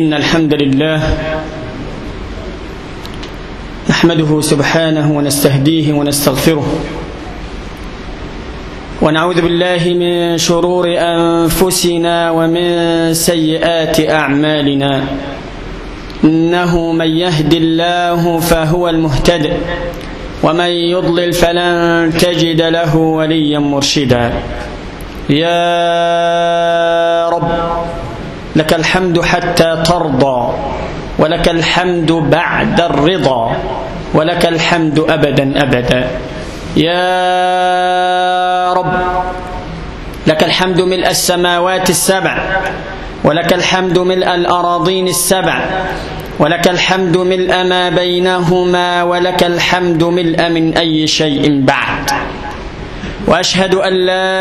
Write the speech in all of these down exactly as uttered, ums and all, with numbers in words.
إن الحمد لله نحمده سبحانه ونستهديه ونستغفره ونعوذ بالله من شرور أنفسنا ومن سيئات أعمالنا. إنه من يهد الله فهو المهتد ومن يضلل فلن تجد له وليا مرشدا. يا رب لك الحمد حتى ترضى، ولك الحمد بعد الرضا، ولك الحمد أبدا أبدا. يا رب لك الحمد ملء السماوات السبع، ولك الحمد ملء الأراضين السبع، ولك الحمد ملء ما بينهما، ولك الحمد ملء من أي شيء بعد. وأشهد أن لا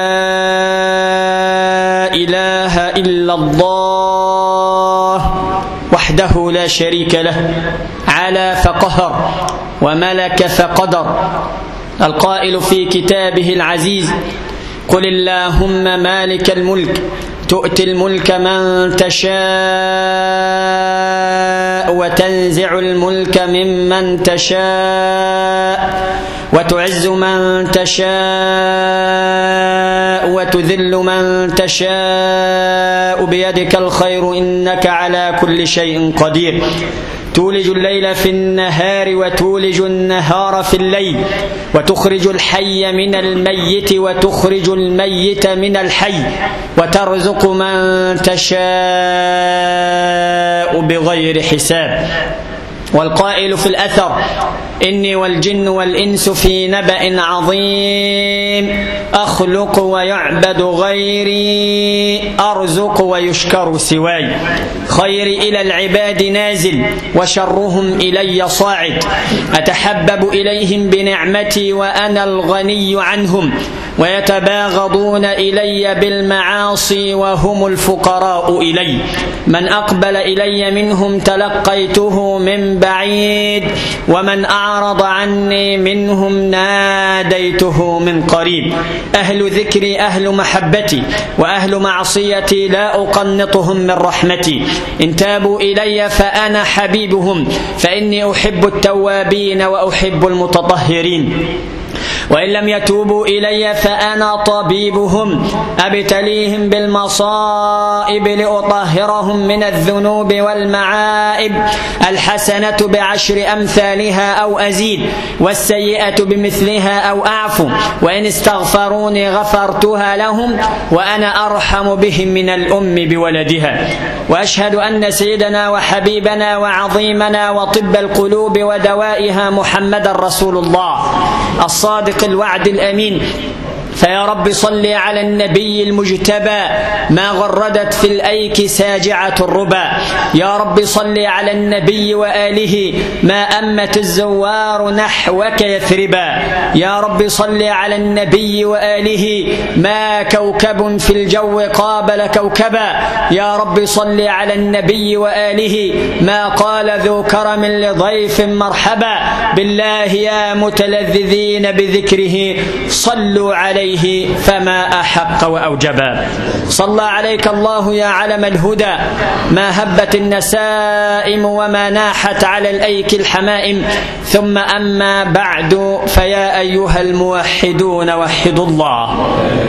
إله إلا الله وحده لا شريك له، علا فقهر وملك فقدر. القائل في كتابه العزيز: قل اللهم مالك الملك تؤتي الملك من تشاء وتنزع الملك ممن تشاء وتعز من تشاء وتذل من تشاء بيدك الخير إنك على كل شيء قدير. تولج الليل في النهار وتولج النهار في الليل، وتخرج الحي من الميت وتخرج الميت من الحي، وترزق من تشاء بغير حساب. والقائل في الأثر: إني والجن والإنس في نبأ عظيم، أخلق ويعبد غيري، أرزق ويشكر سواي. خيري إلى العباد نازل وشرهم إلي صاعد، أتحبب إليهم بنعمتي وأنا الغني عنهم، ويتباغضون إلي بالمعاصي وهم الفقراء إلي. من أقبل إلي منهم تلقيته من بعيد، ومن أعرض عني منهم ناديته من قريب. أهل ذكري أهل محبتي، وأهل معصيتي لا أقنطهم من رحمتي. إن تابوا إلي فأنا حبيبهم، فإني أحب التوابين وأحب المتطهرين. وإن لم يتوبوا إلي فأنا طبيبهم، أبتليهم بالمصائب لأطهرهم من الذنوب والمعائب. الحسنة بعشر أمثالها أو أزيد، والسيئة بمثلها أو أعفو. وإن استغفروني غفرتها لهم، وأنا أرحم بهم من الأم بولدها. وأشهد أن سيدنا وحبيبنا وعظيمنا وطب القلوب ودوائها محمد رسول الله الصادق الوعد الأمين. فيا رب صل على النبي المجتبى، ما غردت في الأيك ساجعة الربا. يا رب صل على النبي وآله، ما أمت الزوار نحوك يثربا. يا رب صل على النبي وآله، ما كوكب في الجو قابل كوكبا. يا رب صل على النبي وآله، ما قال ذو كرم لضيف مرحبا. بالله يا متلذذين بذكره، صلوا عليه فما أحق وأوجبا. صلى عليك الله يا علم الهدى، ما هبت النسائم وما ناحت على الأيك الحمائم. ثم أما بعد، فيا أيها الموحدون وحدوا الله.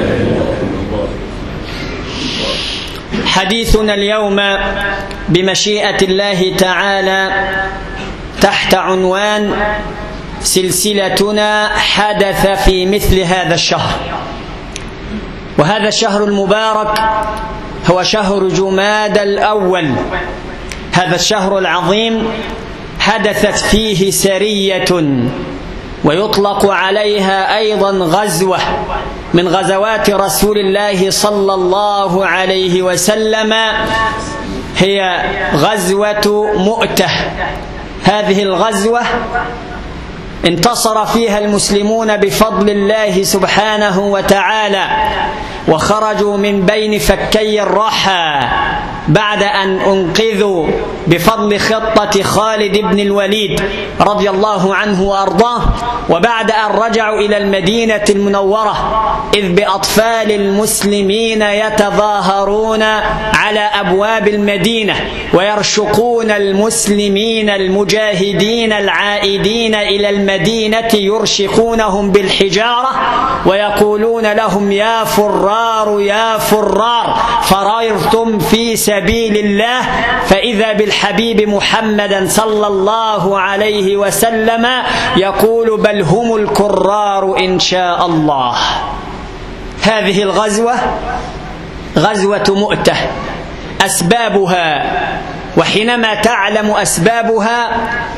حديثنا اليوم بمشيئة الله تعالى تحت عنوان سلسلتنا حدث في مثل هذا الشهر. وهذا الشهر المبارك هو شهر جماد الأول. هذا الشهر العظيم حدثت فيه سرية، ويطلق عليها أيضا غزوة من غزوات رسول الله صلى الله عليه وسلم، هي غزوة مؤتة. هذه الغزوة انتصر فيها المسلمون بفضل الله سبحانه وتعالى، وخرجوا من بين فكي الرحى بعد أن أنقذوا بفضل خطة خالد بن الوليد رضي الله عنه وأرضاه، وبعد أن رجعوا إلى المدينة المنورة، إذ بأطفال المسلمين يتظاهرون على أبواب المدينة ويرشقون المسلمين المجاهدين العائدين إلى المدينة، يرشقونهم بالحجارة ويقولون لهم: يا فرار يا فرار، فررتم في سبيل الله. فإذا بالحبيب محمدا صلى الله عليه وسلم يقول: بل هم الكرار إن شاء الله. هذه الغزوة غزوة مؤتة. أسبابها، وحينما تعلم أسبابها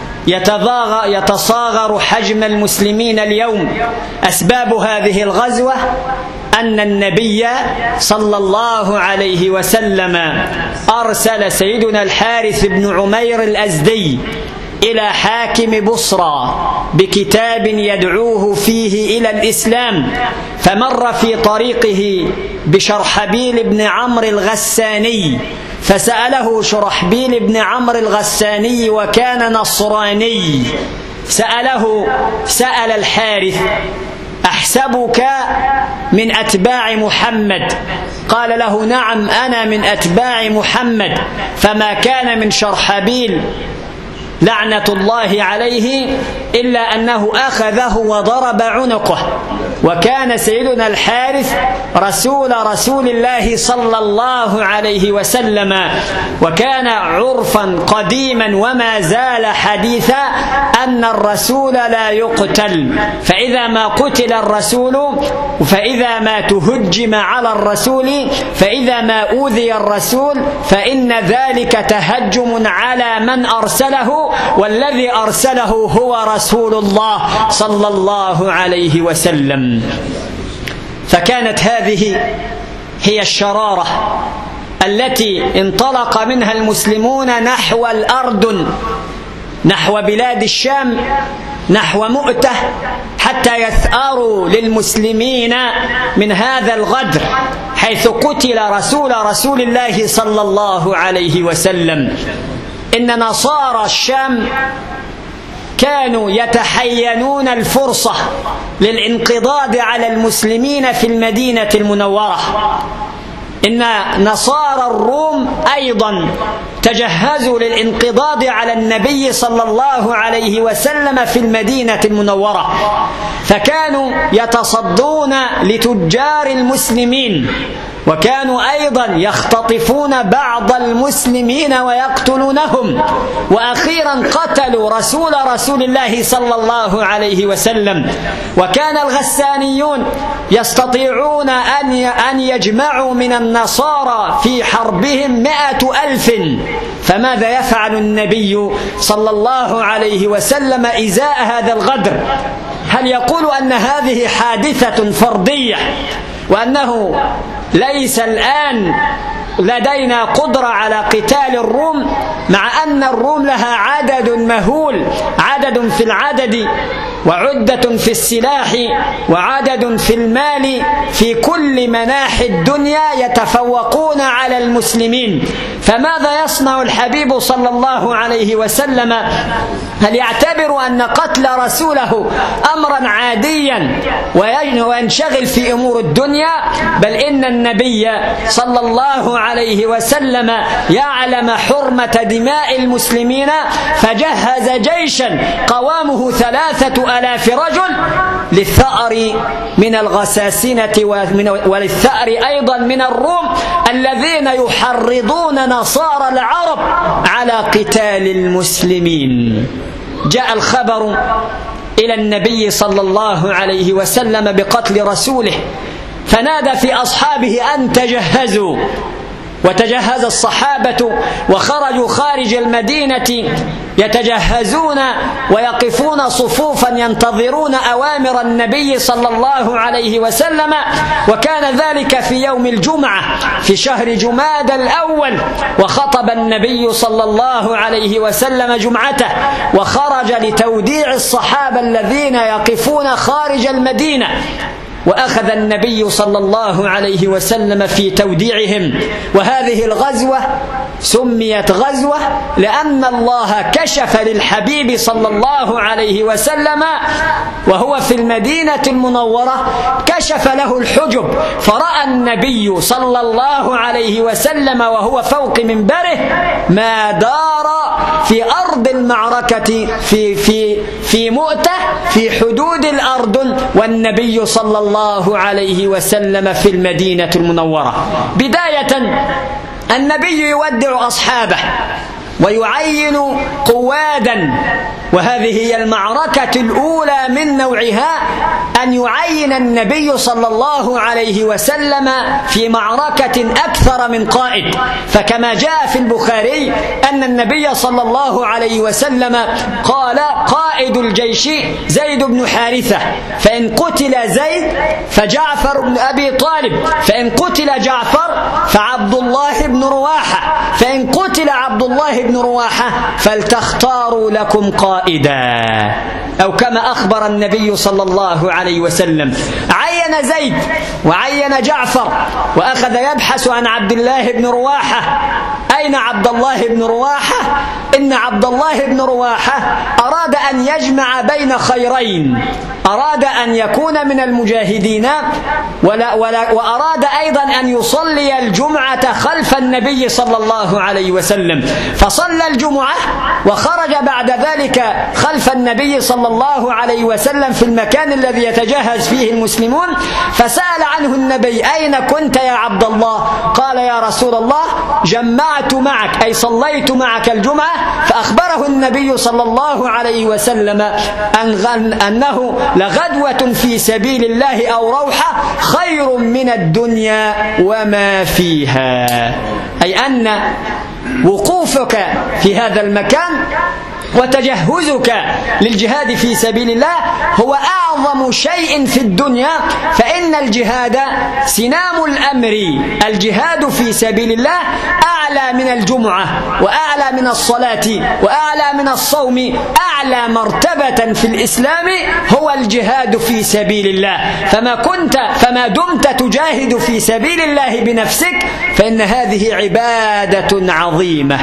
يتصاغر حجم المسلمين اليوم. أسباب هذه الغزوة أن النبي صلى الله عليه وسلم أرسل سيدنا الحارث بن عمير الأزدي إلى حاكم بصرى بكتاب يدعوه فيه إلى الإسلام، فمر في طريقه بشرحبيل بن عمرو الغساني، فسأله شرحبيل بن عمرو الغساني وكان نصراني، سأله سأل الحارث: أحسبك من أتباع محمد؟ قال له: نعم، أنا من أتباع محمد. فما كان من شرحبيل لعنة الله عليه إلا أنه أخذه وضرب عنقه. وكان سيدنا الحارث رسول رسول الله صلى الله عليه وسلم، وكان عرفا قديما وما زال حديثا أن الرسول لا يقتل، فإذا ما قتل الرسول، فإذا ما تهجم على الرسول، فإذا ما أوذي الرسول، فإن ذلك تهجم على من أرسله، والذي أرسله هو رسول الله صلى الله عليه وسلم. فكانت هذه هي الشرارة التي انطلق منها المسلمون نحو الأردن، نحو بلاد الشام، نحو مؤتة، حتى يثأروا للمسلمين من هذا الغدر، حيث قتل رسول رسول الله صلى الله عليه وسلم. إن نصارى الشام كانوا يتحينون الفرصة للانقضاض على المسلمين في المدينة المنورة. إن نصارى الروم أيضا تجهزوا للانقضاض على النبي صلى الله عليه وسلم في المدينة المنورة، فكانوا يتصدون لتجار المسلمين، وكانوا أيضا يختطفون بعض المسلمين ويقتلونهم، وأخيرا قتلوا رسول رسول الله صلى الله عليه وسلم. وكان الغسانيون يستطيعون أن يجمعوا من النصارى في حربهم مئة ألف، فماذا يفعل النبي صلى الله عليه وسلم إزاء هذا الغدر؟ هل يقول أن هذه حادثة فردية وأنه ليس الآن لدينا قدرة على قتال الروم، مع أن الروم لها عدد مهول، عدد في العدد وعدة في السلاح وعدد في المال، في كل مناحي الدنيا يتفوقون على المسلمين. فماذا يصنع الحبيب صلى الله عليه وسلم؟ هل يعتبر أن قتل رسوله أمرا عاديا وينشغل في أمور الدنيا؟ بل إن النبي صلى الله عليه وسلم يعلم حرمة دماء المسلمين، فجهز جيشا قوامه ثلاثة ألاف رجل للثأر من الغساسنة وللثأر أيضا من الروم الذين يحرضون نصارى العرب على قتال المسلمين. جاء الخبر إلى النبي صلى الله عليه وسلم بقتل رسوله، فنادى في أصحابه أن تجهزوا، وتجهز الصحابة وخرجوا خارج المدينة يتجهزون ويقفون صفوفا ينتظرون أوامر النبي صلى الله عليه وسلم. وكان ذلك في يوم الجمعة في شهر جماد الأول، وخطب النبي صلى الله عليه وسلم جمعته، وخرج لتوديع الصحابة الذين يقفون خارج المدينة. وأخذ النبي صلى الله عليه وسلم في توديعهم. وهذه الغزوة سميت غزوة لأن الله كشف للحبيب صلى الله عليه وسلم وهو في المدينة المنورة، كشف له الحجب، فرأى النبي صلى الله عليه وسلم وهو فوق منبره ما دار في أرض المعركة في في في مؤتة في حدود الأردن، والنبي صلى الله عليه وسلم في المدينة المنورة. بداية النبي يودع أصحابه ويعين قوادا، وهذه هي المعركة الأولى من نوعها، أن يعين النبي صلى الله عليه وسلم في معركة أكثر من قائد. فكما جاء في البخاري أن النبي صلى الله عليه وسلم قال: قائد الجيش زيد بن حارثة، فإن قتل زيد فجعفر بن أبي طالب، فإن قتل جعفر فعبد الله بن رواحة، فإن قتل عبد الله بن رواحة فلتختاروا لكم قائدا، أو كما أخبر النبي صلى الله عليه وسلم. عين زيد وعين جعفر، وأخذ يبحث عن عبد الله بن رواحة. أين عبد الله بن رواحة؟ إن عبد الله بن رواحة أراد أن يجمع بين خيرين، أراد أن يكون من المجاهدين ولا ولا وأراد أيضا أن يصلي الجمعة خلف النبي صلى الله عليه وسلم، فصلى الجمعة وخرج بعد ذلك خلف النبي صلى الله عليه وسلم في المكان الذي يتجهز فيه المسلمون، فسأل عنه النبي: أين كنت يا عبد الله؟ قال: يا رسول الله جمعت معك، أي صليت معك الجمعة. فأخبره النبي صلى الله عليه وسلم أن أنه لغدوة في سبيل الله أو روحة خير من الدنيا وما فيها، أي أن وقوفك في هذا المكان وتجهزك للجهاد في سبيل الله هو أعظم شيء في الدنيا، فإن الجهاد سنام الأمر، الجهاد في سبيل الله أعلى من الجمعة وأعلى من الصلاة وأعلى من الصوم، أعلى مرتبة في الإسلام هو الجهاد في سبيل الله. فما كنت فما دمت تجاهد في سبيل الله بنفسك فإن هذه عبادة عظيمة.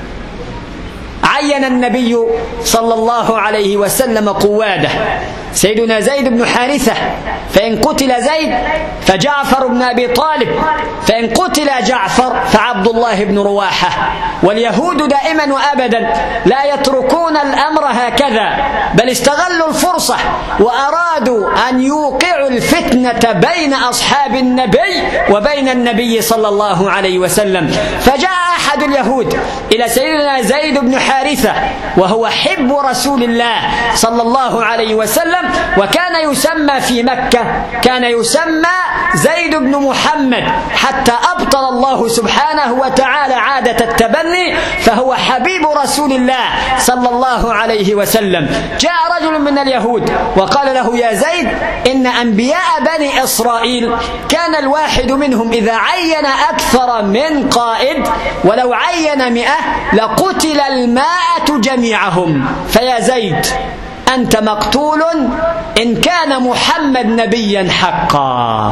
عين النبي صلى الله عليه وسلم قواده، سيدنا زيد بن حارثة، فإن قتل زيد فجعفر بن أبي طالب، فإن قتل جعفر فعبد الله بن رواحة. واليهود دائما وأبدا لا يتركون الأمر هكذا، بل استغلوا الفرصة وأرادوا أن يوقعوا الفتنة بين أصحاب النبي وبين النبي صلى الله عليه وسلم. فجاء أحد اليهود إلى سيدنا زيد بن حارثة وهو حب رسول الله صلى الله عليه وسلم، وكان يسمى في مكة كان يسمى زيد بن محمد، حتى أبطل الله سبحانه وتعالى عادة التبني، فهو حبيب رسول الله صلى الله عليه وسلم. جاء رجل من اليهود وقال له: يا زيد، إن أنبياء بني إسرائيل كان الواحد منهم إذا عين أكثر من قائد ولو عين مئة لقتل المائة جميعهم، فيا زيد أنت مقتول إن كان محمد نبيا حقا.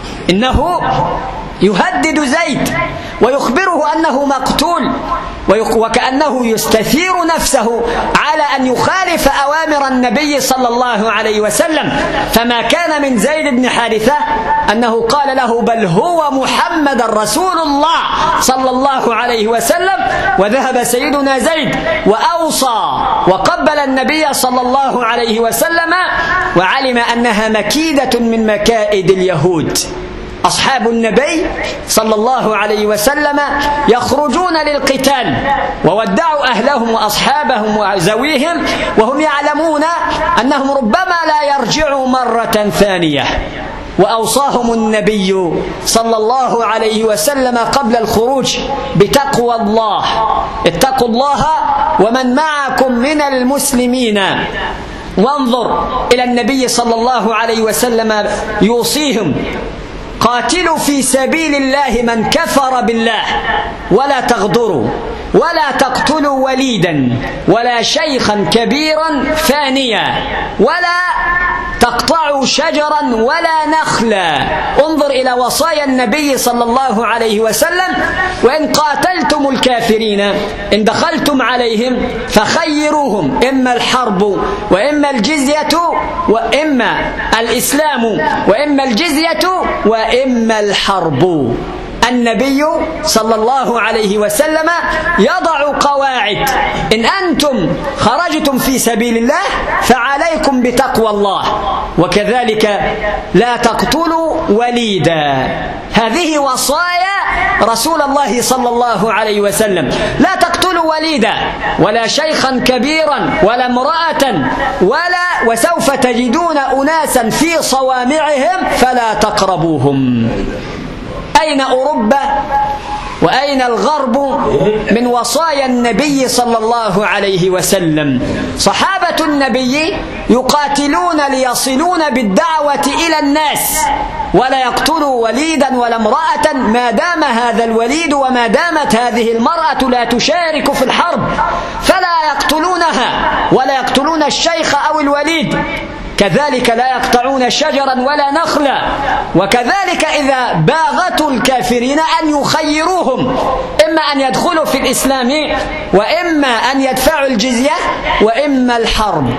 إنه يهدد زيد ويخبره أنه مقتول، وكأنه يستثير نفسه على أن يخالف أوامر النبي صلى الله عليه وسلم. فما كان من زيد بن حارثة أنه قال له: بل هو محمد رسول الله صلى الله عليه وسلم. وذهب سيدنا زيد وأوصى وقبل النبي صلى الله عليه وسلم، وعلم أنها مكيدة من مكائد اليهود. أصحاب النبي صلى الله عليه وسلم يخرجون للقتال وودعوا أهلهم وأصحابهم وزويهم وهم يعلمون أنهم ربما لا يرجعوا مرة ثانية. وأوصاهم النبي صلى الله عليه وسلم قبل الخروج بتقوى الله: اتقوا الله ومن معكم من المسلمين. وانظر إلى النبي صلى الله عليه وسلم يوصيهم: قاتلوا في سبيل الله من كفر بالله ولا تغدروا ولا تقتلوا وليدا ولا شيخا كبيرا فانيا ولا تقطعوا شجرا ولا نخلا. انظر إلى وصايا النبي صلى الله عليه وسلم: وإن قاتلتم الكافرين إن دخلتم عليهم فخيروهم إما الحرب وإما الجزية وإما الإسلام وإما الجزية وإما الحرب. النبي صلى الله عليه وسلم يضع قواعد: إن أنتم خرجتم في سبيل الله فعليكم بتقوى الله، وكذلك لا تقتلوا وليدا. هذه وصايا رسول الله صلى الله عليه وسلم: لا تقتلوا وليدا ولا شيخا كبيرا ولا امرأة ولا وسوف تجدون أناسا في صوامعهم فلا تقربوهم. أين أوروبا وأين الغرب من وصايا النبي صلى الله عليه وسلم؟ صحابة النبي يقاتلون ليصلون بالدعوة إلى الناس، ولا يقتلوا وليدا ولا امرأة ما دام هذا الوليد وما دامت هذه المرأة لا تشارك في الحرب، فلا يقتلونها ولا يقتلون الشيخ أو الوليد. كذلك لا يقطعون شجرا ولا نخلا. وكذلك إذا باغتوا الكافرين أن يخيروهم: إما أن يدخلوا في الإسلام وإما أن يدفعوا الجزية وإما الحرب.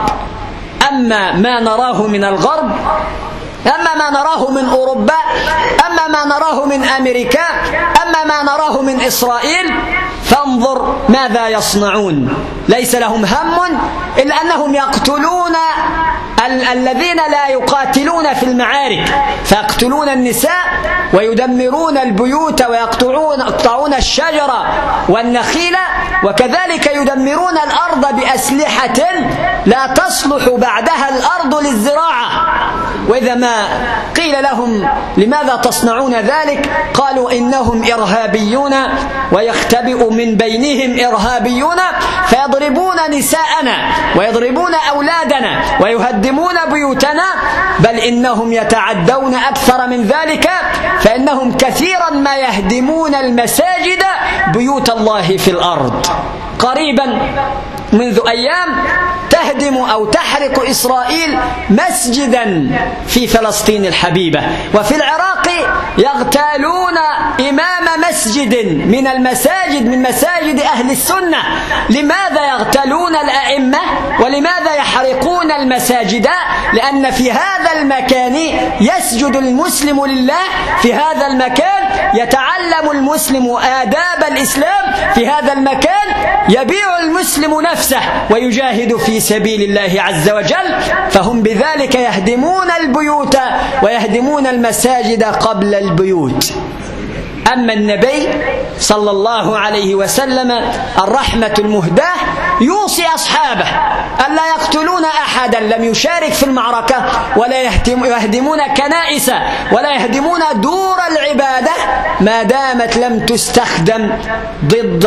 أما ما نراه من الغرب، أما ما نراه من أوروبا، أما ما نراه من أمريكا، أما ما نراه من إسرائيل، فانظر ماذا يصنعون. ليس لهم هم إلا أنهم يقتلون ال الذين لا يقاتلون في المعارك، فيقتلون النساء ويدمرون البيوت ويقطعون يقطعون الشجر والنخيل، وكذلك يدمرون الأرض بأسلحة لا تصلح بعدها الأرض للزراعة. وإذا ما قيل لهم لماذا تصنعون ذلك قالوا إنهم إرهابيون ويختبئ من بينهم إرهابيون فيضربون نساءنا ويضربون أولادنا ويهدمون بيوتنا، بل إنهم يتعدون أكثر من ذلك، فإنهم كثيرا ما يهدمون المساجد بيوت الله في الأرض. قريبا منذ أيام تهدم أو تحرق إسرائيل مسجدا في فلسطين الحبيبة، وفي العراق يغتالون إمام مسجد من المساجد من مساجد أهل السنة. لماذا يغتالون الأئمة ولماذا يحرقون المساجد؟ لأن في هذا المكان يسجد المسلم لله، في هذا المكان يتعلم المسلم آداب الإسلام، في هذا المكان يبيع المسلم نفسه ويجاهد في سبيل الله عز وجل، فهم بذلك يهدمون البيوت ويهدمون المساجد قبل البيوت. أما النبي صلى الله عليه وسلم الرحمة المهداة يوصي أصحابه ألا يقتلون أحدا لم يشارك في المعركة، ولا يهدمون كنائس ولا يهدمون دور العبادة ما دامت لم تستخدم ضد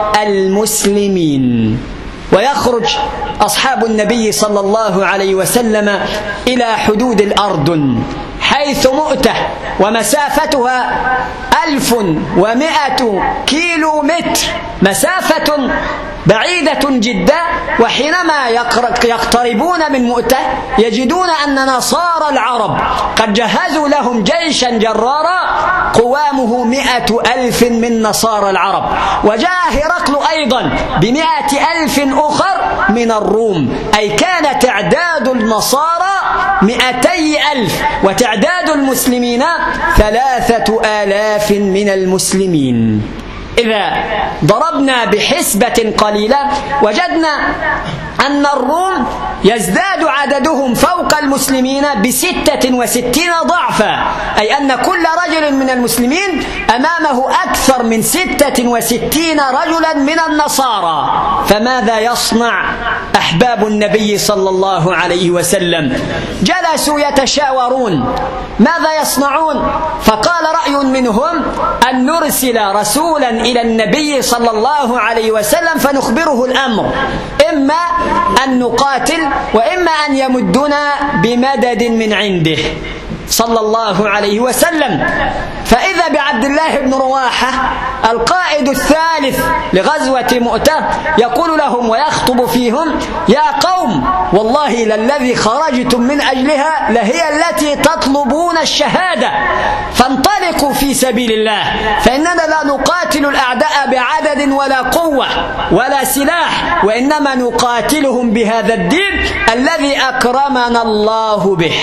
المسلمين. ويخرج أصحاب النبي صلى الله عليه وسلم إلى حدود الأردن حيث مؤتة ومسافتها ألف ومائة كيلو متر، مسافة بعيدة جدا. وحينما يقتربون من مؤتة يجدون أن نصارى العرب قد جهزوا لهم جيشا جرارا قوامه مئة ألف من نصارى العرب، وجاء هرقل أيضا بمئة ألف أخر من الروم، أي كان تعداد النصارى مئتي ألف وتعداد المسلمين ثلاثة آلاف من المسلمين. إذا ضربنا بحسبة قليلة وجدنا أن الروم يزداد عددهم فوق المسلمين بستة وستين ضعفا، أي أن كل رجل من المسلمين أمامه أكثر من ستة وستين رجلا من النصارى. فماذا يصنع أحباب النبي صلى الله عليه وسلم؟ جلسوا يتشاورون ماذا يصنعون، فقال رأي منهم أن نرسل رسولا إلى النبي صلى الله عليه وسلم فنخبره الأمر، إما أن نقاتل وإما أن يمدنا بمدد من عنده. صلى الله عليه وسلم. فإذا بعبد الله بن رواحة القائد الثالث لغزوة مؤتة يقول لهم ويخطب فيهم: يا قوم، والله للذي خرجتم من أجلها لهي التي تطلبون الشهادة، فانطلقوا في سبيل الله، فإننا لا نقاتل الأعداء بعدد ولا قوة ولا سلاح، وإنما نقاتلهم بهذا الدين الذي أكرمنا الله به.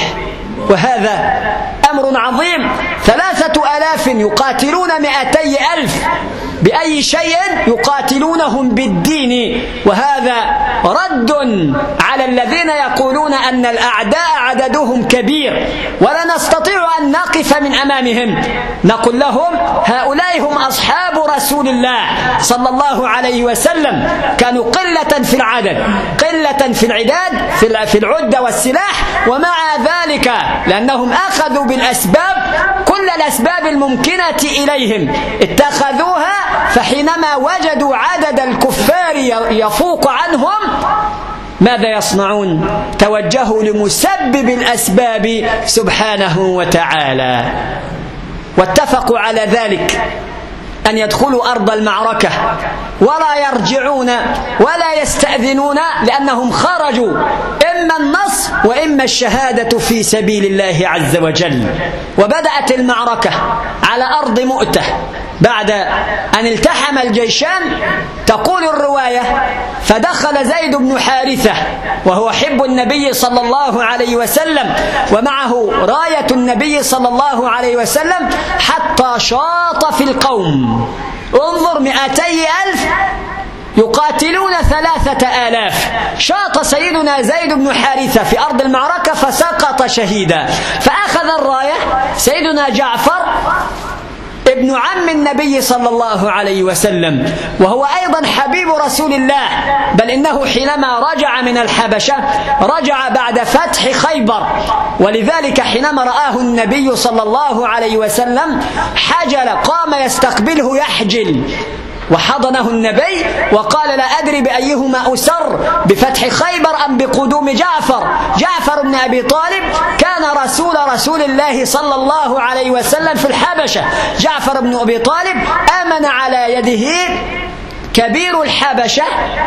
وهذا أمر عظيم. ثلاثة ألاف يقاتلون مئتي ألف، بأي شيء؟ يقاتلونهم بالدين. وهذا رد على الذين يقولون أن الأعداء عددهم كبير ولا نستطيع أن نقف من أمامهم. نقول لهم: هؤلاء هم أصحاب رسول الله صلى الله عليه وسلم، كانوا قلة في العدد، قلة في العداد، في العدة والسلاح، ومع ذلك لأنهم أخذوا بالأسباب، كل الأسباب الممكنة إليهم اتخذوها، فحينما وجدوا عدد الكفار يفوق عنهم ماذا يصنعون؟ توجهوا لمسبب الأسباب سبحانه وتعالى، واتفقوا على ذلك أن يدخلوا أرض المعركة ولا يرجعون ولا يستأذنون، لأنهم خرجوا إما النصر وإما الشهادة في سبيل الله عز وجل. وبدأت المعركة على أرض مؤتة بعد أن التحم الجيشان. تقول الرواية: فدخل زيد بن حارثة وهو حب النبي صلى الله عليه وسلم ومعه راية النبي صلى الله عليه وسلم حتى شاط في القوم. انظر، مئتي ألف يقاتلون ثلاثة آلاف. شاط سيدنا زيد بن حارثة في أرض المعركة فسقط شهيدا. فأخذ الراية سيدنا جعفر ابن عم النبي صلى الله عليه وسلم، وهو أيضا حبيب رسول الله، بل إنه حينما رجع من الحبشة رجع بعد فتح خيبر، ولذلك حينما رآه النبي صلى الله عليه وسلم حجل، قام يستقبله يحجل، وحضنه النبي وقال: لا أدري بأيهما أسر، بفتح خيبر أم بقدوم جعفر. جعفر بن أبي طالب كان رسول رسول الله صلى الله عليه وسلم في الحبشة. جعفر بن أبي طالب آمن على يده كبير الحبشة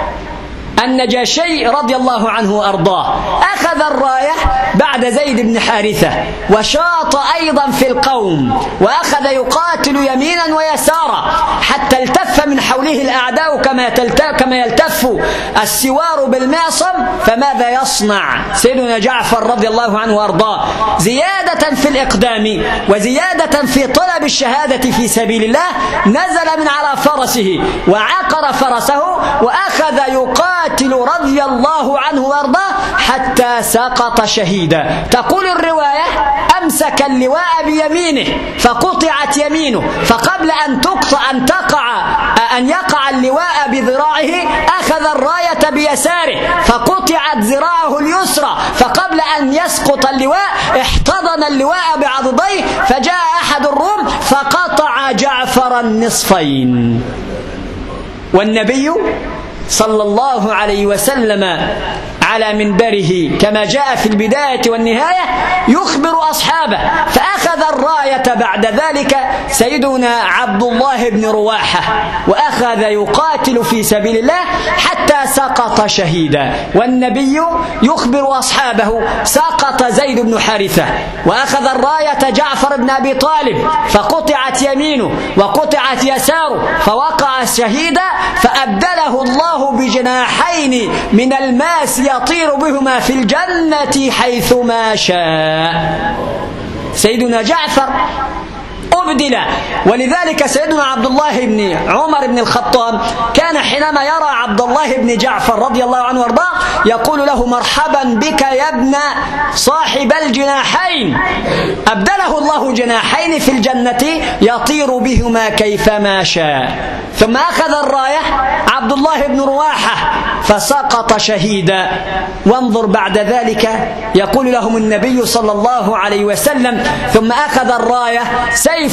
النجاشي رضي الله عنه وأرضاه. أخذ الراية بعد زيد بن حارثة وشاط أيضا في القوم، وأخذ يقاتل يمينا ويسارا حتى التف من حوله الأعداء كما يلتف السوار بالمعصم. فماذا يصنع سيدنا جعفر رضي الله عنه وأرضاه؟ زيادة في الإقدام وزيادة في طلب الشهادة في سبيل الله، نزل من على فرسه وعقر فرسه وأخذ يقاتل رضي الله عنه وارضاه حتى سقط شهيدا. تقول الرواية: أمسك اللواء بيمينه فقطعت يمينه، فقبل أن تقطع أن تقع أن يقع اللواء بذراعه أخذ الراية بيساره فقطعت ذراعه اليسرى، فقبل أن يسقط اللواء احتضن اللواء بعضديه، فجاء أحد الروم فقطع جعفر النصفين. والنبي صلى الله عليه وسلم على منبره كما جاء في البداية والنهاية يخبر أصحابه. فأخذ الراية بعد ذلك سيدنا عبد الله بن رواحة وأخذ يقاتل في سبيل الله حتى سقط شهيدا. والنبي يخبر أصحابه: سقط زيد بن حارثة وأخذ الراية جعفر بن أبي طالب فقطعت يمينه وقطعت يساره فوقع شهيدا، فأبدله الله بجناحين من الماس يطير بهما في الجنة حيثما شاء. سيدنا جعفر أبدل. ولذلك سيدنا عبد الله بن عمر بن الخطاب كان حينما يرى عبد الله بن جعفر رضي الله عنه وارضاه يقول له: مرحبا بك يا ابن صاحب الجناحين. أبدله الله جناحين في الجنة يطير بهما كيفما شاء. ثم أخذ الراية عبد الله بن رواحة فسقط شهيدا. وانظر بعد ذلك يقول لهم النبي صلى الله عليه وسلم: ثم أخذ الراية سيف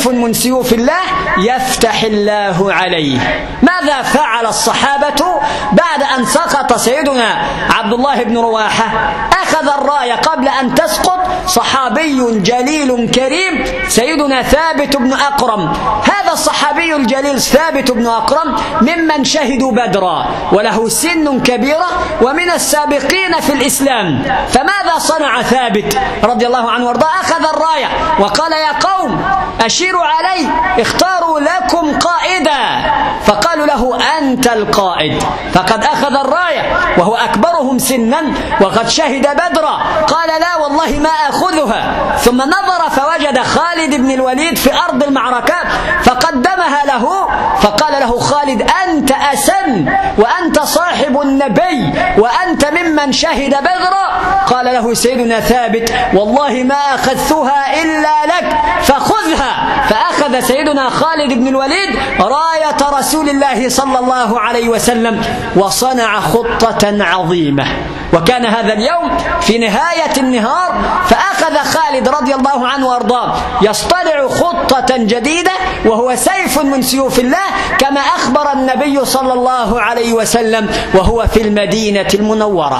سيف من سيوف الله يفتح الله عليه. ماذا فعل الصحابة بعد أن سقط سيدنا عبد الله بن رواحة؟ أخذ الراية قبل أن تسقط صحابي جليل كريم سيدنا ثابت بن أقرم. هذا الصحابي الجليل ثابت بن أقرم ممن شهدوا بدرا وله سن كبيرة ومن السابقين في الإسلام. فماذا صنع ثابت رضي الله عنه وارضاه؟ أخذ الراية وقال يا قوم أشيروا علي، اختاروا لكم قائدا. فقالوا له أنت القائد، فقد أخذ الراية وهو أكبرهم سنا وقد شهد بدرا. قال لا والله ما أخذها. ثم نظر فوجد خالد بن الوليد في أرض المعركة فقدمها له، فقال له خالد أنت أسن وأنت صاحب النبي وأنت ممن شهد بدرا. قال له سيدنا ثابت والله ما أخذتها إلا لك فخذها. فأخذ سيدنا خالد بن الوليد راية رسول الله صلى الله عليه وسلم وصنع خطة عظيمة. وكان هذا اليوم في نهاية النهار، فأخذ خالد رضي الله عنه وارضاه يصطنع خطة جديدة وهو سيف من سيوف الله كما أخبر النبي صلى الله عليه وسلم وهو في المدينة المنورة.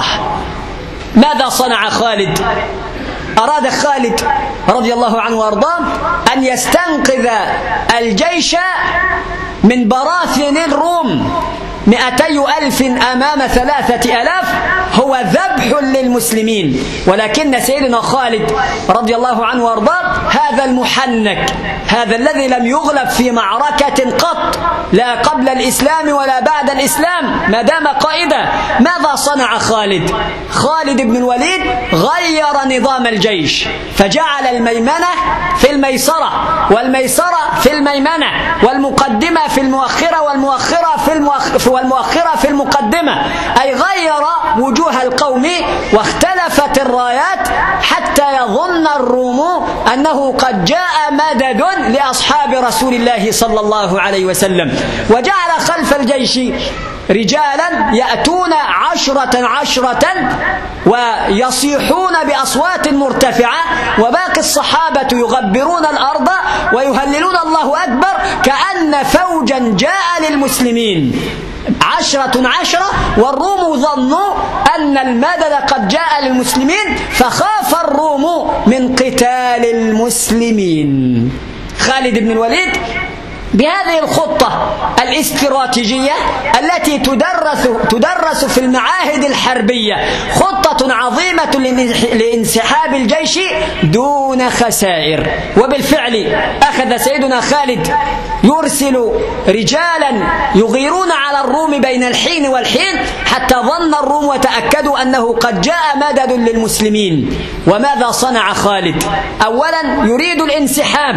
ماذا صنع خالد؟ أراد خالد رضي الله عنه وارضاه أن يستنقذ الجيش من براثن الروم، مئتي ألف أمام ثلاثة ألاف، هو ذبح للمسلمين. ولكن سيدنا خالد رضي الله عنه وارضاه هذا المحنك، هذا الذي لم يغلب في معركة قط لا قبل الإسلام ولا بعد الإسلام ما دام قائدا. ماذا صنع خالد؟ خالد بن الوليد غير نظام الجيش فجعل الميمنة في الميسرة والميسرة في الميمنة والمقدمة في المؤخرة والمؤخرة في المؤخرة والمؤخرة في المقدمة، أي غير وجوه القوم واختلفت الرايات حتى يظن الروم أنه قد جاء مدد لأصحاب رسول الله صلى الله عليه وسلم. وجعل خلف الجيش رجالا يأتون عشرة عشرة ويصيحون بأصوات مرتفعة، وباقي الصحابة يغبرون الأرض ويهللون الله أكبر كأن فوجا جاء للمسلمين. عشرة عشرة، والروم ظنوا أن المدد قد جاء للمسلمين فخاف الروم من قتال المسلمين. خالد بن الوليد بهذه الخطة الاستراتيجية التي تدرس تدرس في المعاهد الحربية، خطة عظيمة لانسحاب الجيش دون خسائر. وبالفعل أخذ سيدنا خالد يرسل رجالا يغيرون على الروم بين الحين والحين حتى ظن الروم وتأكدوا أنه قد جاء مدد للمسلمين. وماذا صنع خالد؟ أولا يريد الانسحاب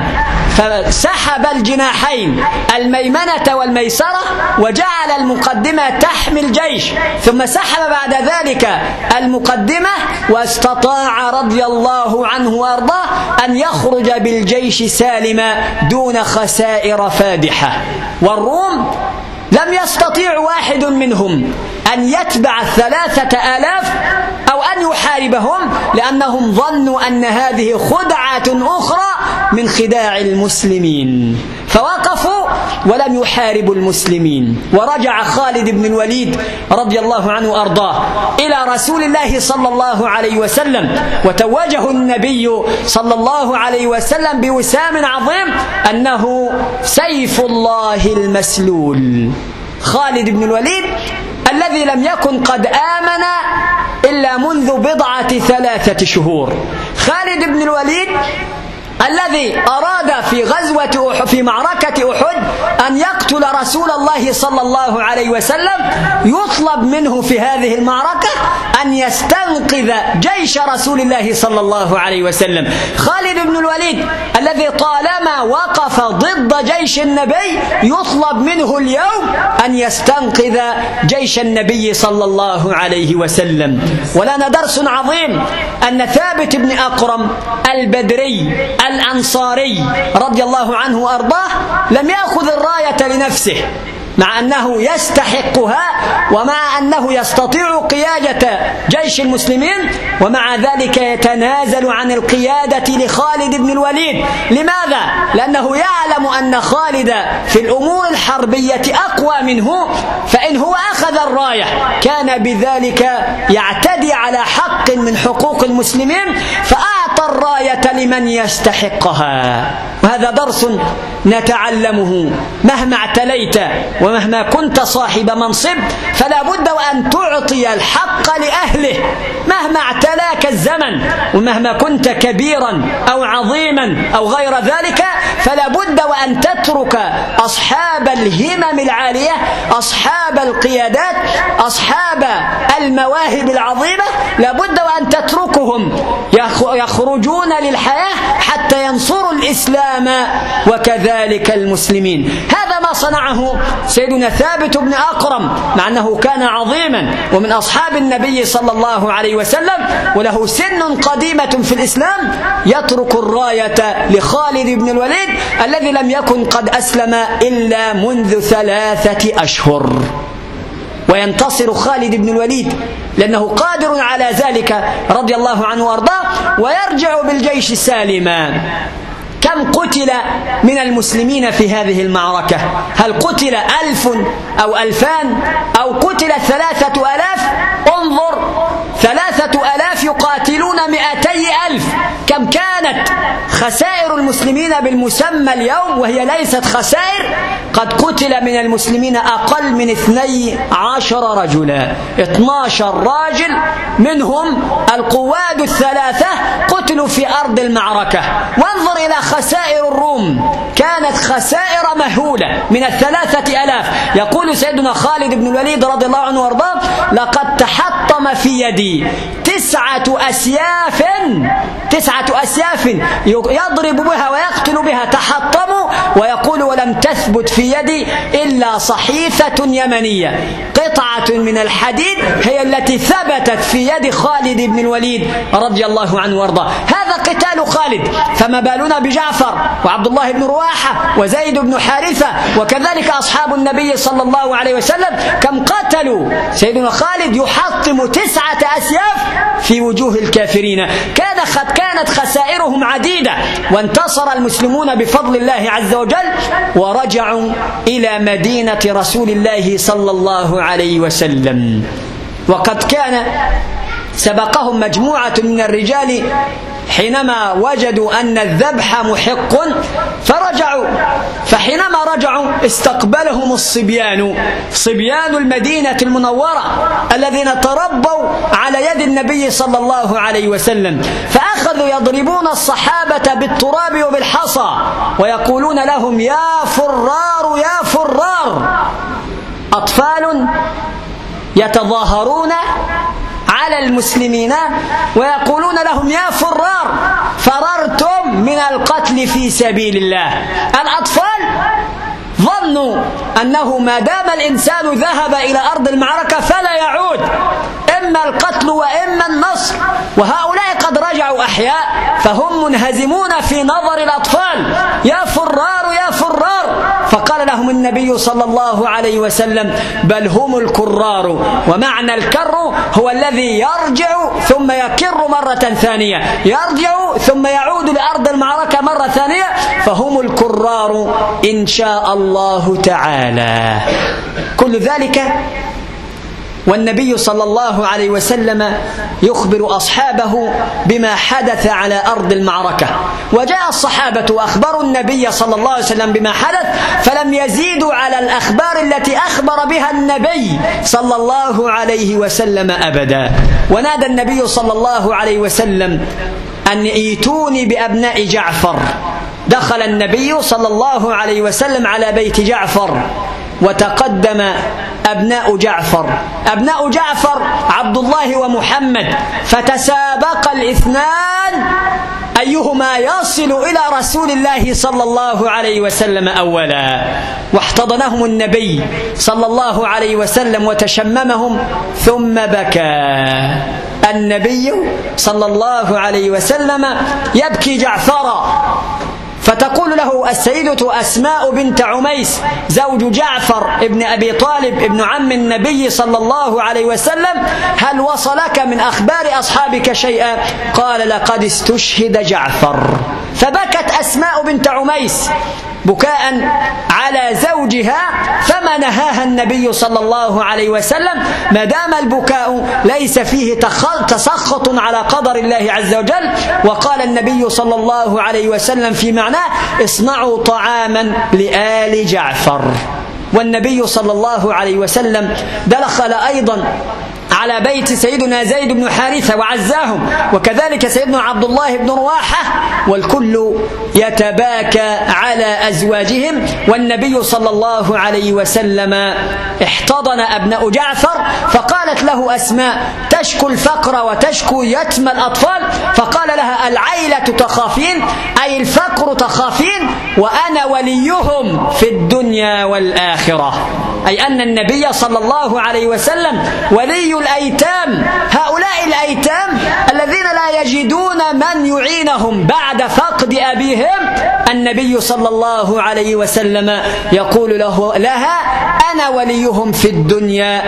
فسحب الجناحين الميمنة والميسرة وجعل المقدمة تحمي الجيش، ثم سحب بعد ذلك المقدمة واستطاع رضي الله عنه وارضاه أن يخرج بالجيش سالما دون خسائر فادحة. والروم لم يستطيع واحد منهم أن يتبع الثلاثة آلاف أو أن يحاربهم، لأنهم ظنوا أن هذه خدعة أخرى من خداع المسلمين، فوقفوا ولم يحاربوا المسلمين. ورجع خالد بن الوليد رضي الله عنه وأرضاه إلى رسول الله صلى الله عليه وسلم، وتوجه النبي صلى الله عليه وسلم بوسام عظيم أنه سيف الله المسلول. خالد بن الوليد الذي لم يكن قد آمن إلا منذ بضعة ثلاثة شهور، خالد بن الوليد الذي أراد في غزوة أحد في معركة أحد أن يقتل رسول الله صلى الله عليه وسلم، يطلب منه في هذه المعركة أن يستنقذ جيش رسول الله صلى الله عليه وسلم. خالد بن الوليد الذي طالما وقف ضد جيش النبي يطلب منه اليوم أن يستنقذ جيش النبي صلى الله عليه وسلم. ولنا درس عظيم أن ثابت بن أقرم البدري الأنصاري رضي الله عنه وأرضاه لم يأخذ الراية لنفسه، مع أنه يستحقها، ومع أنه يستطيع قيادة جيش المسلمين، ومع ذلك يتنازل عن القيادة لخالد بن الوليد. لماذا؟ لأنه يعلم أن خالد في الأمور الحربية أقوى منه، فإن هو أخذ الراية كان بذلك يعتدي على حق من حقوق المسلمين، فأعطى الراية لمن يستحقها. وهذا درس نتعلمه. مهما اعتليت ومهما كنت صاحب منصب فلا بد وأن تعطي الحق لأهله، مهما اعتلاك الزمن، ومهما كنت كبيرا أو عظيما أو غير ذلك، فلا بد وأن تترك أصحاب الهمم العالية، أصحاب القيادات، أصحاب المواهب العظيمة، لا بد وأن تتركهم يخرجون للحياة حتى ينصروا الإسلام وكذلك المسلمين. هذا ما صنعه سيدنا ثابت بن أقرم، مع أنه كان عظيما ومن أصحاب النبي صلى الله عليه وسلم وله سن قديمة في الإسلام، يترك الراية لخالد بن الوليد الذي لم يكن قد أسلم إلا منذ ثلاثة أشهر، وينتصر خالد بن الوليد لأنه قادر على ذلك رضي الله عنه وأرضاه، ويرجع بالجيش سالما. كم قتل من المسلمين في هذه المعركة؟ هل قتل ألف أو ألفان أو قتل ثلاثة ألاف؟ انظر، ثلاثة ألاف يقاتلون مئتي ألف. كم كانت خسائر المسلمين بالمسمى اليوم وهي ليست خسائر؟ قد قتل من المسلمين أقل من اثني عشر رجلا، اثناشر راجل منهم القواد الثلاثة قتلوا في أرض المعركة. وانظر إلى خسائر الروم، كانت خسائر مهولة من الثلاثة ألاف. يقول سيدنا خالد بن الوليد رضي الله عنه وارضاه: لقد تحطم في يدي تسعة أسياف، تسعة أسياف يضرب بها ويقتل بها، تحطموا. ويقول: ولم تثبت في يدي إلا صحيفة يمنية، قطعة من الحديد هي التي ثبتت في يد خالد بن الوليد رضي الله عنه وارضاه. هذا قتال خالد، فما بالنا بجعفر وعبد الله بن رواحة وزيد بن حارثة وكذلك أصحاب النبي صلى الله عليه وسلم، كم قتلوا. سيدنا خالد يحطم تسعة أسياف في وجوه الكافرين. كان قد كانت خسائرهم عديدة، وانتصر المسلمون بفضل الله عز وجل، ورجعوا إلى مدينة رسول الله صلى الله عليه وسلم. وقد كان سبقهم مجموعة من الرجال حينما وجدوا أن الذبح محق فرجعوا، فحينما رجعوا استقبلهم الصبيان، صبيان المدينة المنورة الذين تربوا على يد النبي صلى الله عليه وسلم، فأخذوا يضربون الصحابة بالتراب وبالحصى ويقولون لهم: يا فرار يا فرار. أطفال يتظاهرون على المسلمين ويقولون لهم: يا فرار، فررتم من القتل في سبيل الله. الأطفال ظنوا أنه ما دام الإنسان ذهب إلى أرض المعركة فلا يعود، إما القتل وإما النصر، وهؤلاء قد رجعوا أحياء، فهم منهزمون في نظر الأطفال: يا فرار يا فرار. فقال لهم النبي صلى الله عليه وسلم: بل هم الكرار. ومعنى الكر هو الذي يرجع ثم يكر مرة ثانية، يرجع ثم يعود لأرض المعركة مرة ثانية، فهم الكرار إن شاء الله تعالى. كل ذلك والنبي صلى الله عليه وسلم يخبر أصحابه بما حدث على أرض المعركة. وجاء الصحابة وأخبروا النبي صلى الله عليه وسلم بما حدث، فلم يزيدوا على الأخبار التي أخبر بها النبي صلى الله عليه وسلم أبدا. ونادى النبي صلى الله عليه وسلم أن ائتوني بأبناء جعفر. دخل النبي صلى الله عليه وسلم على بيت جعفر، وتقدم أبناء جعفر، أبناء جعفر عبد الله ومحمد، فتسابق الاثنان أيهما يصل إلى رسول الله صلى الله عليه وسلم أولا. واحتضنهم النبي صلى الله عليه وسلم وتشممهم ثم بكى. النبي صلى الله عليه وسلم يبكي جعفرا، فتقول له السيدة أسماء بنت عميس زوج جعفر ابن أبي طالب ابن عم النبي صلى الله عليه وسلم: هل وصلك من أخبار أصحابك شيئا؟ قال: لقد استشهد جعفر. فبكت أسماء بنت عميس بكاء على زوجها، فما نهاها النبي صلى الله عليه وسلم ما دام البكاء ليس فيه تسخط على قدر الله عز وجل. وقال النبي صلى الله عليه وسلم في معناه: اصنعوا طعاما لآل جعفر. والنبي صلى الله عليه وسلم دخل أيضا على بيت سيدنا زيد بن حارثة وعزاهم، وكذلك سيدنا عبد الله بن رواحة، والكل يتباكى على أزواجهم. والنبي صلى الله عليه وسلم احتضن أبناء جعفر، فقالت له أسماء تشكو الفقر وتشكو يتم الأطفال، فقال لها: العيلة تخافين، أي الفقر تخافين، وأنا وليهم في الدنيا والآخرة. أي أن النبي صلى الله عليه وسلم ولي الأيتام، هؤلاء الأيتام الذين لا يجدون من يعينهم بعد فقد أبيهم. النبي صلى الله عليه وسلم يقول له لها: أنا وليهم في الدنيا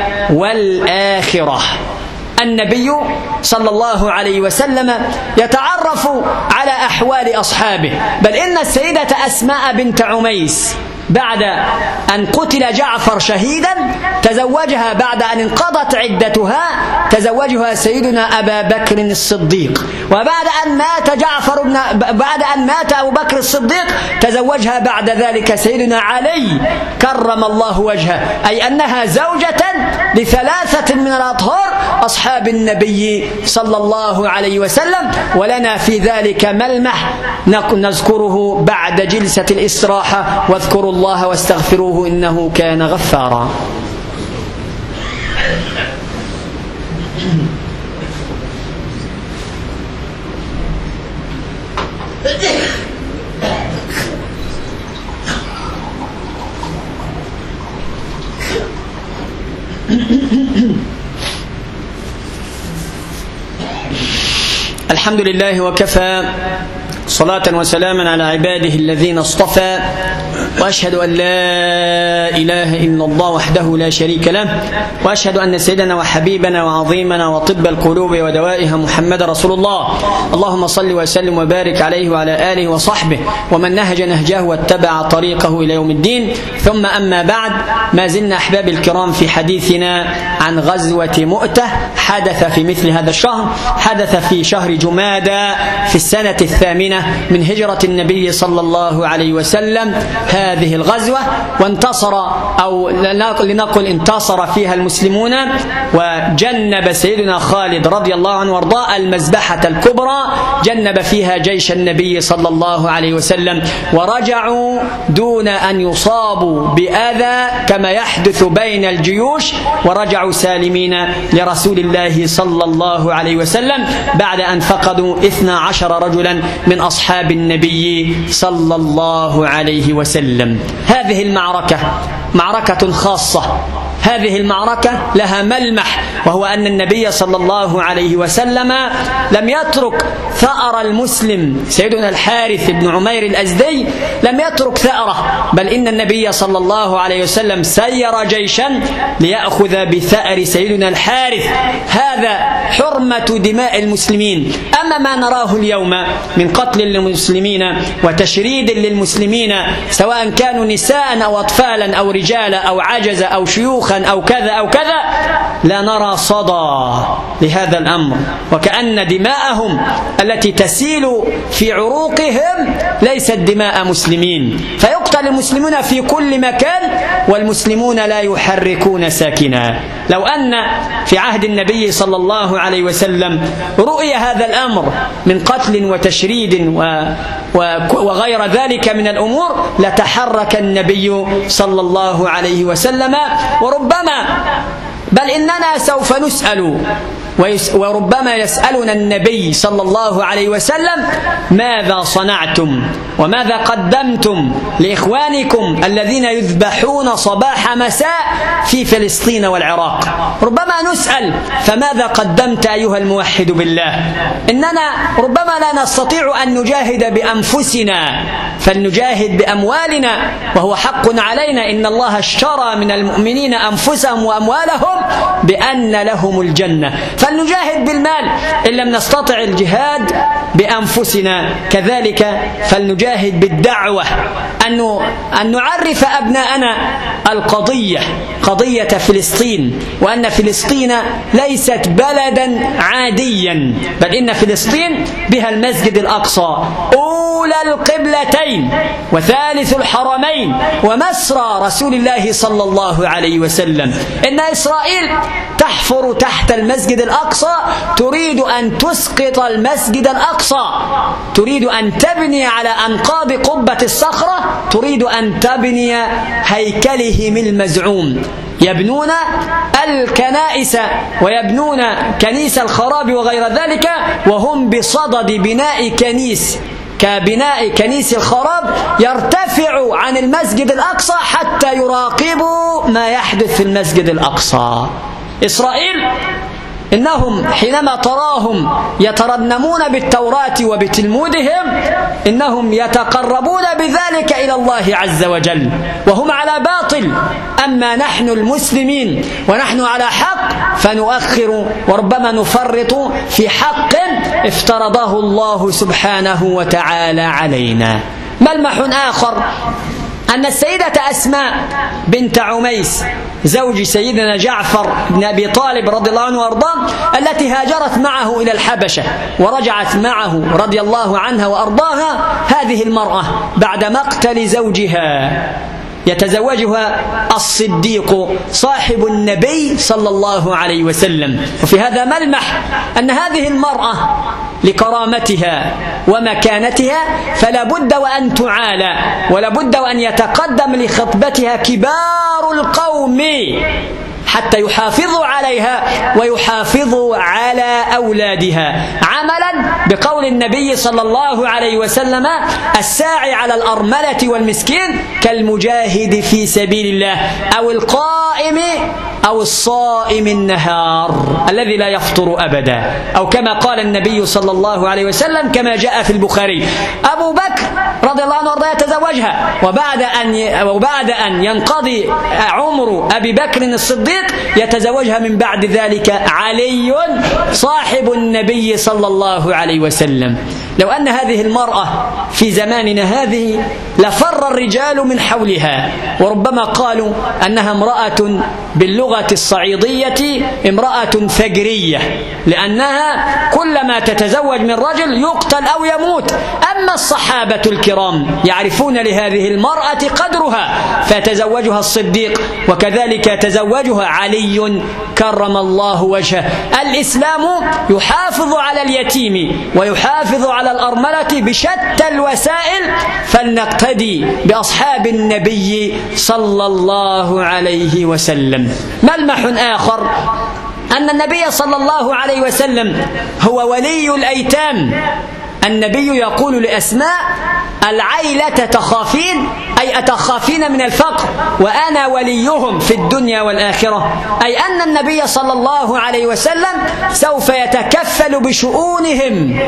والآخرة. النبي صلى الله عليه وسلم يتعرف على أحوال أصحابه، بل إن السيدة أسماء بنت عميس بعد أن قتل جعفر شهيدا تزوجها، بعد أن انقضت عدتها تزوجها سيدنا أبا بكر الصديق، وبعد أن مات جعفر بن بعد أن مات أبو بكر الصديق تزوجها بعد ذلك سيدنا علي كرم الله وجهه، أي أنها زوجة لثلاثة من الأطهار أصحاب النبي صلى الله عليه وسلم. ولنا في ذلك ملمح نذكره بعد جلسة الاستراحة، واذكروا الله واستغفروه إنه كان غفارا. الحمد لله وكفى، صلاة وسلاما على عباده الذين اصطفى، وأشهد أن لا إله إلا الله وحده لا شريك له، وأشهد أن سيدنا وحبيبنا وعظيمنا وطب القلوب ودوائها محمد رسول الله. اللهم صل وسلم وبارك عليه وعلى آله وصحبه ومن نهج نهجه واتبع طريقه إلى يوم الدين. ثم أما بعد، ما زلنا أحباب الكرام في حديثنا عن غزوة مؤتة، حدث في مثل هذا الشهر، حدث في شهر جمادى في السنة الثامنة من هجرة النبي صلى الله عليه وسلم هذه الغزوة. وانتصر أو لنقل انتصر فيها المسلمون، وجنب سيدنا خالد رضي الله عنه وارضاه المذبحة الكبرى، جنب فيها جيش النبي صلى الله عليه وسلم، ورجعوا دون أن يصابوا بأذى كما يحدث بين الجيوش، ورجعوا سالمين لرسول الله صلى الله عليه وسلم بعد أن فقدوا اثنا عشر رجلا من أصحاب النبي صلى الله عليه وسلم. هذه المعركة معركة خاصة، هذه المعركة لها ملمح، وهو أن النبي صلى الله عليه وسلم لم يترك ثأر المسلم سيدنا الحارث بن عمير الأزدي، لم يترك ثأره، بل إن النبي صلى الله عليه وسلم سير جيشا ليأخذ بثأر سيدنا الحارث. هذا حرمة دماء المسلمين. أما ما نراه اليوم من قتل للمسلمين وتشريد للمسلمين، سواء كانوا نساء أو أطفالا أو رجالا أو عجز أو شيوخا أو كذا أو كذا، لا نرى صدى لهذا الأمر، وكأن دماءهم التي تسيل في عروقهم ليست دماء مسلمين، فيقتل المسلمون في كل مكان والمسلمون لا يحركون ساكنا. لو أن في عهد النبي صلى الله عليه وسلم رؤي هذا الأمر من قتل وتشريد و وغير ذلك من الأمور لتحرك النبي صلى الله عليه وسلم، وربما بل إننا سوف نسأل وربما يسألنا النبي صلى الله عليه وسلم: ماذا صنعتم وماذا قدمتم لإخوانكم الذين يذبحون صباح مساء في فلسطين والعراق؟ ربما نسأل: فماذا قدمت أيها الموحد بالله؟ إننا ربما لا نستطيع أن نجاهد بأنفسنا، فلنجاهد بأموالنا، وهو حق علينا. إن الله اشترى من المؤمنين أنفسهم وأموالهم بأن لهم الجنة، فلنجاهد بالمال إن لم نستطع الجهاد بأنفسنا. كذلك فلنجاهد بالدعوة، أن نعرف أبناءنا القضية، قضية فلسطين، وأن فلسطين ليست بلدا عاديا، بل إن فلسطين بها المسجد الأقصى أولى القبلتين وثالث الحرمين ومسرى رسول الله صلى الله عليه وسلم. إن إسرائيل تحفر تحت المسجد الأقصى، تريد أن تسقط المسجد الأقصى، تريد أن تبني على أنقاض قبة الصخرة، تريد أن تبني هيكلهم المزعوم. يبنون الكنائس ويبنون كنيس الخراب وغير ذلك، وهم بصدد بناء كنيس كبناء كنيس الخراب يرتفع عن المسجد الأقصى حتى يراقبوا ما يحدث في المسجد الأقصى. إسرائيل إنهم حينما تراهم يترنمون بالتوراة وبتلمودهم إنهم يتقربون بذلك إلى الله عز وجل، وهم على باطل. أما نحن المسلمين ونحن على حق فنؤخر وربما نفرط في حق افترضه الله سبحانه وتعالى علينا. ملمح آخر أن السيدة أسماء بنت عميس زوج سيدنا جعفر بن أبي طالب رضي الله عنه وأرضاه، التي هاجرت معه إلى الحبشة ورجعت معه رضي الله عنها وأرضاها، هذه المرأة بعد مقتل زوجها يتزوجها الصديق صاحب النبي صلى الله عليه وسلم. وفي هذا ملمح أن هذه المرأة لكرامتها ومكانتها فلا بد وأن تعالى، ولا بد وأن يتقدم لخطبتها كبار القوم حتى يحافظوا عليها ويحافظوا على أولادها، عملا بقول النبي صلى الله عليه وسلم: الساعي على الأرملة والمسكين كالمجاهد في سبيل الله، أو القائم أو الصائم النهار الذي لا يفطر أبدا، أو كما قال النبي صلى الله عليه وسلم كما جاء في البخاري: أبو بكر رضي الله عنه وارضاه يتزوجها، وبعد أن وبعد أن ينقضي عمر أبي بكر الصديق يتزوجها من بعد ذلك علي صاحب النبي صلى الله عليه وسلم. لو أن هذه المرأة في زماننا هذه لفر الرجال من حولها، وربما قالوا أنها امرأة باللغة الصعيدية امرأة فجرية، لأنها كلما تتزوج من رجل يقتل أو يموت. أما الصحابة الكرام يعرفون لهذه المرأة قدرها فتزوجها الصديق، وكذلك تزوجها علي كرم الله وجهه. الإسلام يحافظ على اليتيم ويحافظ على الأرملة بشتى الوسائل، فلنقتدي بأصحاب النبي صلى الله عليه وسلم. ملمح آخر أن النبي صلى الله عليه وسلم هو ولي الأيتام. النبي يقول لأسماء: العيلة تخافين، أي أتخافين من الفقر وأنا وليهم في الدنيا والآخرة، أي أن النبي صلى الله عليه وسلم سوف يتكفل بشؤونهم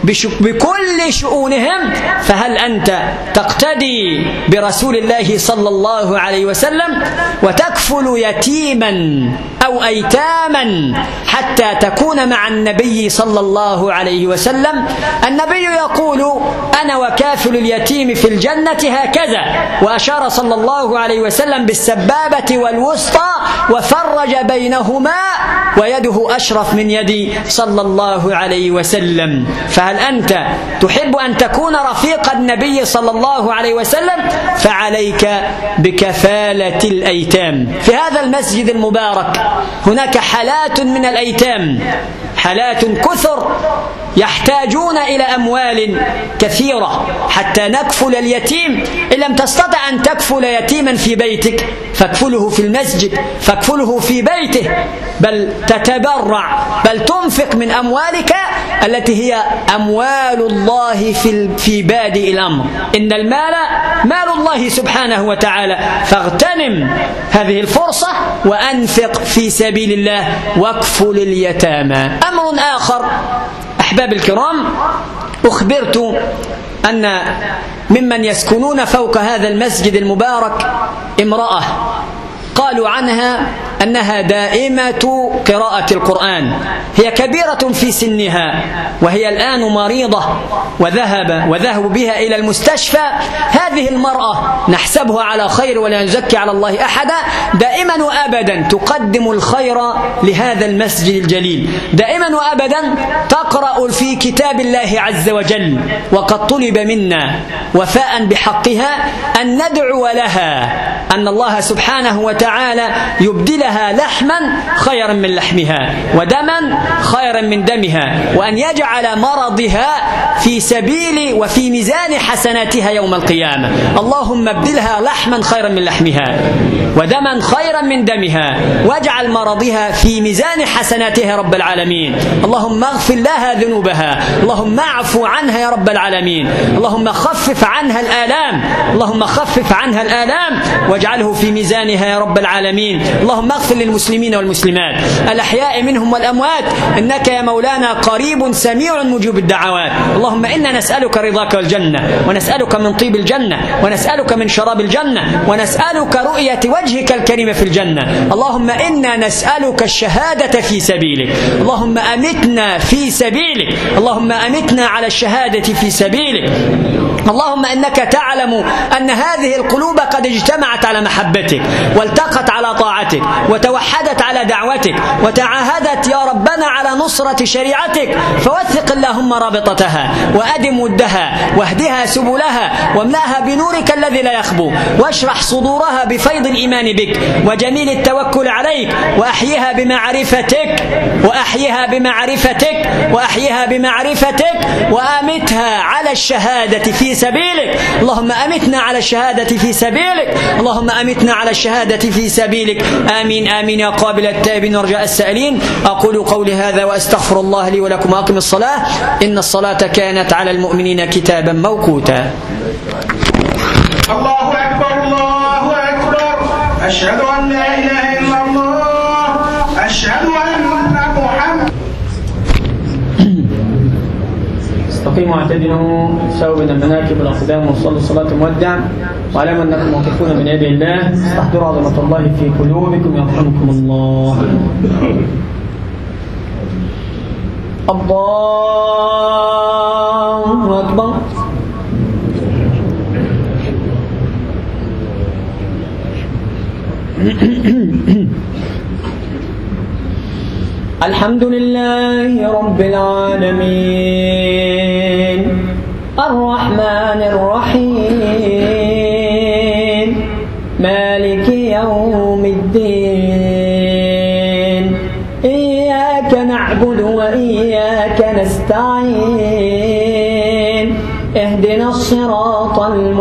بكل شؤونهم. فهل أنت تقتدي برسول الله صلى الله عليه وسلم وتكفل يتيما أو أيتاما حتى تكون مع النبي صلى الله عليه وسلم؟ النبي يقول: أنا وكافل اليتيم في الجنة هكذا، وأشار صلى الله عليه وسلم بالسبابة والوسطى وفرج بينهما، ويده أشرف من يدي صلى الله عليه وسلم. فهل أنت تحب أن تكون رفيق النبي صلى الله عليه وسلم؟ فعليك بكفالة الأيتام. في هذا المسجد المبارك هناك حالات من الأيتام، حالات كثر يحتاجون إلى أموال كثيرة حتى نكفل اليتيم. إن لم تستطع أن تكفل يتيما في بيتك فاكفله في المسجد، فاكفله في بيته، بل تتبرع، بل تنفق من أموالك التي هي أموال الله في في بادئ الأمر. إن المال مال الله سبحانه وتعالى، فاغتنم هذه الفرصة وأنفق في سبيل الله واكفل اليتامى. أمر آخر أحباب الكرام، أخبرت أن ممن يسكنون فوق هذا المسجد المبارك امرأة قالوا عنها أنها دائمة قراءة القرآن، هي كبيرة في سنها وهي الآن مريضة وذهب وذهبوا بها إلى المستشفى. هذه المرأة نحسبها على خير ولا نزكي على الله أحدا، دائما وأبدا تقدم الخير لهذا المسجد الجليل، دائما وأبدا تقرأ في كتاب الله عز وجل. وقد طلب منا وفاء بحقها أن ندعو لها أن الله سبحانه وتعالى يبدلها لحما خيرا من لحمها ودما خيرا من دمها، وأن يجعل مرضها في سبيل وفي ميزان حسناتها يوم القيامة. اللهم ابدلها لحما خيرا من لحمها ودما خيرا من دمها، واجعل مرضها في ميزان حسناتها يا رب العالمين. اللهم اغفر لها ذنوبها، اللهم اعفو عنها يا رب العالمين، اللهم خفف عنها الآلام، اللهم خفف عنها الآلام واجعله في ميزانها يا رب العالمين. اللهم اغفر للمسلمين والمسلمات الأحياء منهم والأموات، إنك يا مولانا قريب سميع مجيب الدعوات. اللهم إنا نسألك رضاك والجنة، ونسألك من طيب الجنة، ونسألك من شراب الجنة، ونسألك رؤية وجهك الكريم في الجنة. اللهم إنا نسألك الشهادة في سبيلك، اللهم أمتنا في سبيلك، اللهم أمتنا على الشهادة في سبيلك. اللهم إنك تعلم أن هذه القلوب قد اجتمعت على محبتك والتقت على طاعتك وتوحدت على دعوتك وتعاهدت يا ربنا على نصرة شريعتك، فوثق اللهم رابطتها وأدم ودها واهدها سبلها واملأها بنورك الذي لا يخبو، واشرح صدورها بفيض الإيمان بك وجميل التوكل عليك، وأحيها بمعرفتك وأحيها بمعرفتك وأحيها بمعرفتك وأمتها على الشهادة في سبيلك. اللهم أمتنا على الشهادة في سبيلك، اللهم أمتنا على الشهادة في سبيلك. آمين آمين يا قابل التائبين ورجاء السائلين. أقول قولي هذا وأستغفر الله لي ولكم وأقم الصلاة، إن الصلاة كانت على المؤمنين كتابا موقوتا. الله أكبر الله أكبر، أشهد أن لا إله إلا الله، أشهد أن محمد. استقيموا واعتدلوا، سووا بين المناكب والأقدام، وصلوا صلاة مودع، واعلموا أنكم موقفون من يد الله، استحضروا عظمة الله في قلوبكم يرحمكم الله. الله أكبر. الحمد لله رب العالمين، الرحمن الرحيم، مالك يوم الدين، إياك نعبد وإياك نستعين، اهدنا الصراط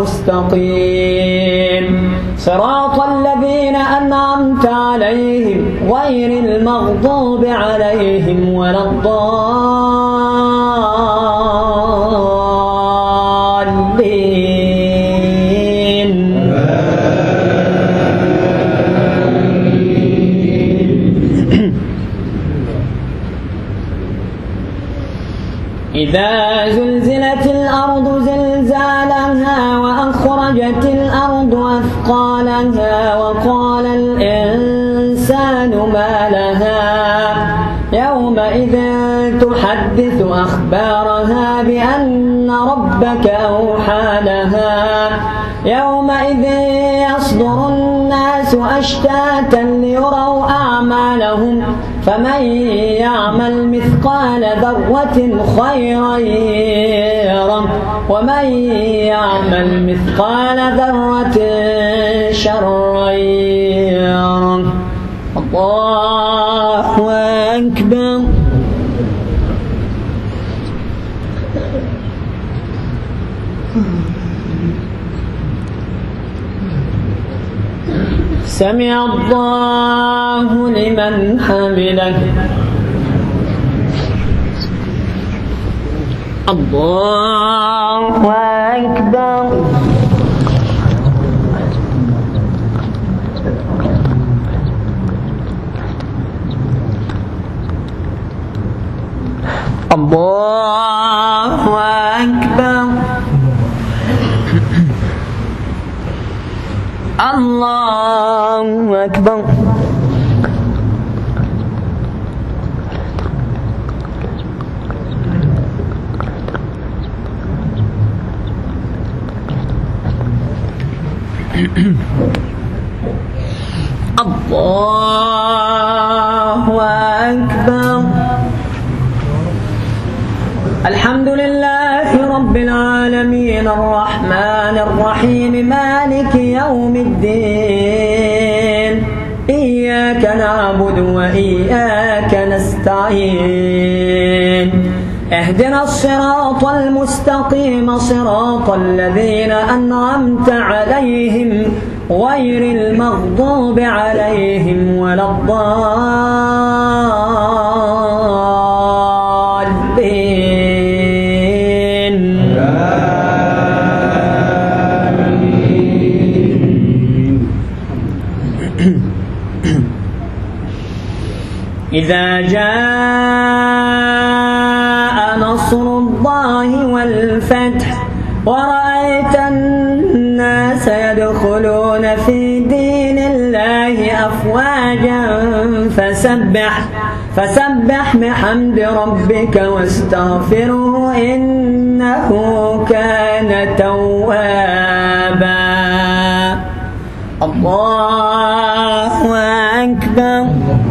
المستقيم، صراط الذين أنعمت عليهم غير المغضوب عليهم ولا الضالين. إذا زلزلت الأرض زلزالها وأخرجت الأرض أثقالها وقال الإنسان ما لها يومئذ تحدث أخبارها بأن ربك أوحى لها يومئذ يصدر الناس أشتاتا ليروا أعمالهم فمن يعمل مثقال ذرة خيرا يره ومن يعمل مثقال ذرة شرا يره. الله أكبر. سمع الله لمن حمده. الله أكبر. الله أكبر. الله أكبر. الله أكبر. الحمد لله رب العالمين الرحمن الرحيم مالك يوم الدين إياك نعبد وإياك نستعين اهدنا الصراط المستقيم صراط الذين أنعمت عليهم غير المغضوب عليهم ولا الضالين. إذا جاء نصر الله والفتح ورأيت الناس يدخلون في دين الله أفواجا فسبح فسبح بحمد ربك واستغفره إنه كان توابا. الله أكبر.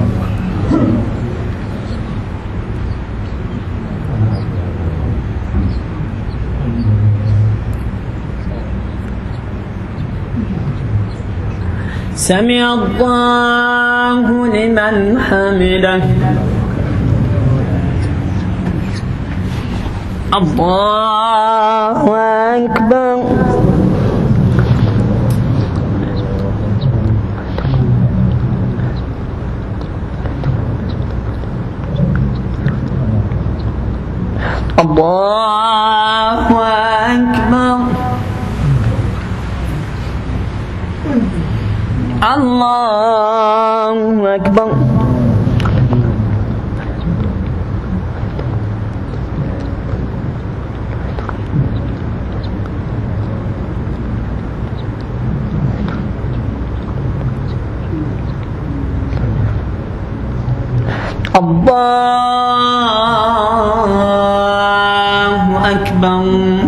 سمع الله لمن حمده. الله أكبر. الله أكبر. الله أكبر. الله أكبر.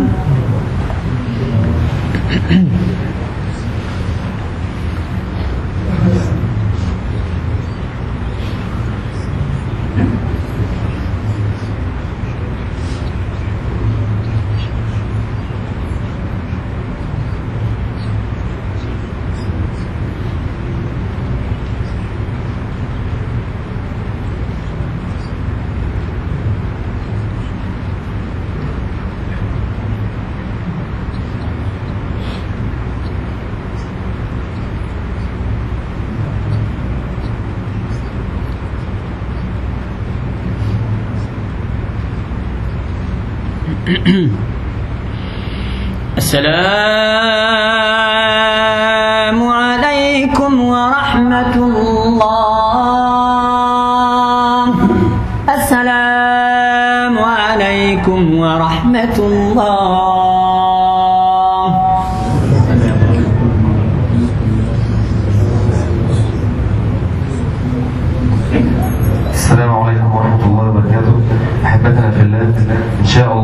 السلام عليكم ورحمة الله. السلام عليكم ورحمة الله. السلام عليكم ورحمة الله وبركاته. أحبتنا في الله، إن شاء الله